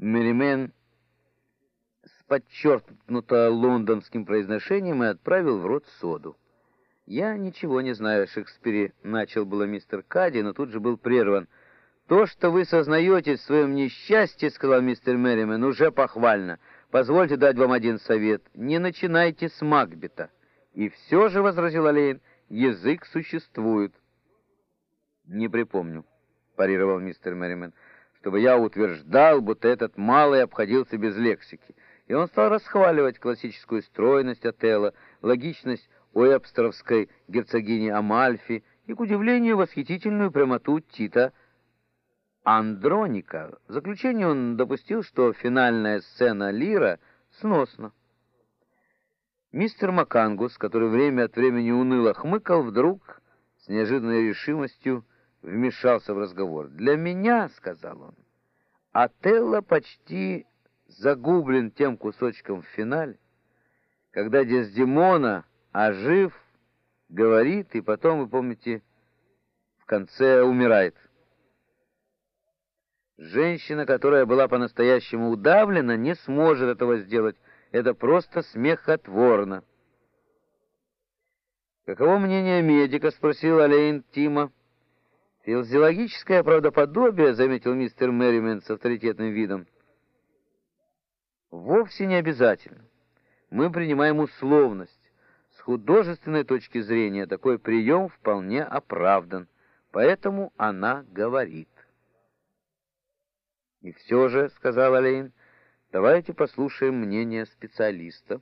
Мерримен с подчеркнуто лондонским произношением и отправил в рот соду. «Я ничего не знаю о Шекспире», — начал было мистер Кадди, но тут же был прерван. «То, что вы сознаете в своем несчастье, — сказал мистер Мерримен, — уже похвально. Позвольте дать вам один совет. Не начинайте с Макбета». «И все же, — возразил Олейн, — язык существует». «Не припомню, — парировал мистер Мерримен, — чтобы я утверждал, будто этот малый обходился без лексики». И он стал расхваливать классическую стройность Отелло, логичность уэбстеровской герцогини Амальфи и, к удивлению, восхитительную прямоту Тита Андроника. В заключение он допустил, что финальная сцена Лира сносна. Мистер Макангус, который время от времени уныло хмыкал, вдруг с неожиданной решимостью вмешался в разговор. «Для меня, — сказал он, — Отелло почти загублен тем кусочком в финале, когда Дездемона, ожив, говорит, и потом, вы помните, в конце умирает. Женщина, которая была по-настоящему удавлена, не сможет этого сделать. Это просто смехотворно». «Каково мнение медика?» — спросил Олейн Тима. «Физиологическое правдоподобие», — заметил мистер Мерримен с авторитетным видом. «Вовсе не обязательно. Мы принимаем условность. С художественной точки зрения такой прием вполне оправдан. Поэтому она говорит». «И все же, — сказал Олейн, — давайте послушаем мнение специалиста».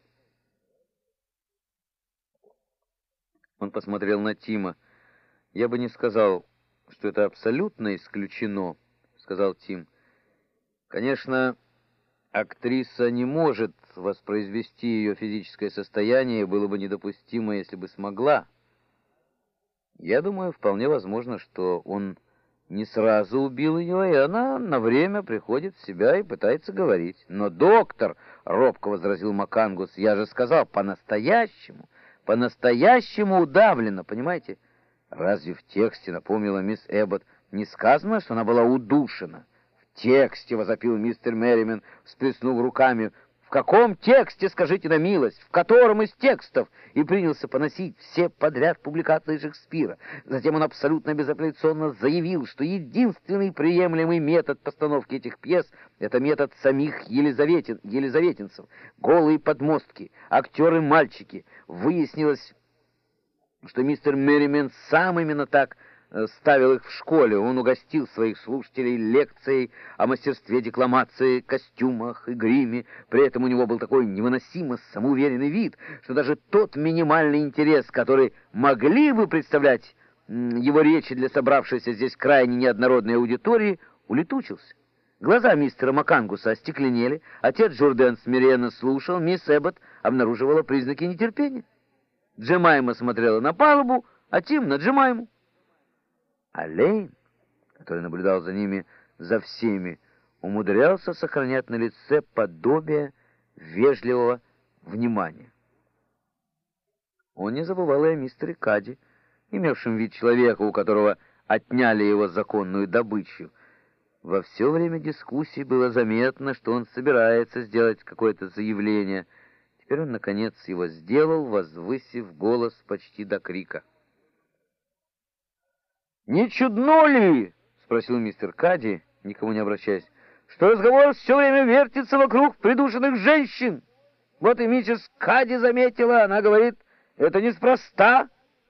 Он посмотрел на Тима. «Я бы не сказал, что это абсолютно исключено, — сказал Тим. Конечно, актриса не может воспроизвести ее физическое состояние, и было бы недопустимо, если бы смогла. Я думаю, вполне возможно, что он не сразу убил ее, и она на время приходит в себя и пытается говорить. Но, доктор, — робко возразил Макангус, — я же сказал, по-настоящему удавлена, понимаете? Разве в тексте, — напомнила мисс Эббот, — не сказано, что она была удушена? В тексте, — возопил мистер Мерримен, всплеснув руками. «В каком тексте, скажите на милость? В котором из текстов?» И принялся поносить все подряд публикации Шекспира. Затем он абсолютно безапелляционно заявил, что единственный приемлемый метод постановки этих пьес — это метод самих елизаветинцев. Голые подмостки, актеры-мальчики. Выяснилось, что мистер Мерримен сам именно так ставил их в школе. Он угостил своих слушателей лекцией о мастерстве декламации, костюмах и гриме. При этом у него был такой невыносимо самоуверенный вид, что даже тот минимальный интерес, который могли бы представлять его речи для собравшейся здесь крайне неоднородной аудитории, улетучился. Глаза мистера Макангуса остекленели, отец Журден смиренно слушал, мисс Эббот обнаруживала признаки нетерпения. Джемайма смотрела на палубу, а Тим на Джемайму. Олейн, который наблюдал за всеми, умудрялся сохранять на лице подобие вежливого внимания. Он не забывал и о мистере Кадди, имевшем вид человека, у которого отняли его законную добычу. Во все время дискуссий было заметно, что он собирается сделать какое-то заявление. Теперь он, наконец, его сделал, возвысив голос почти до крика. «Не чудно ли, — спросил мистер Кадди, никому не обращаясь, — что разговор все время вертится вокруг придушенных женщин? Вот и миссис Кадди заметила, она говорит, это неспроста».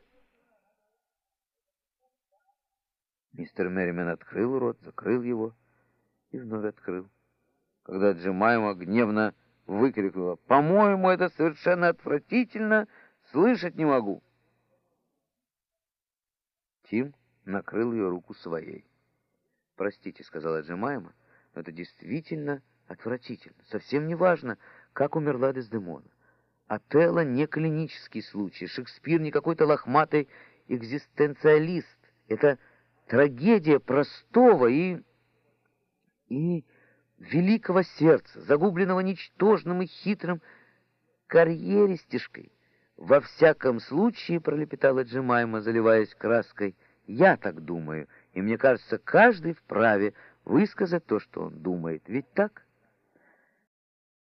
Мистер Мерримен открыл рот, закрыл его и вновь открыл. Когда Джемайма гневно выкрикнула: «По-моему, это совершенно отвратительно, слышать не могу!» Тим накрыл ее руку своей. «Простите, — сказала Джемайма, — но это действительно отвратительно. Совсем не важно, как умерла Дездемона. Отелло не клинический случай, Шекспир не какой-то лохматый экзистенциалист. Это трагедия простого и великого сердца, загубленного ничтожным и хитрым карьеристишкой. Во всяком случае, — пролепетала Джемайма, заливаясь краской, — я так думаю, и мне кажется, каждый вправе высказать то, что он думает. Ведь так?»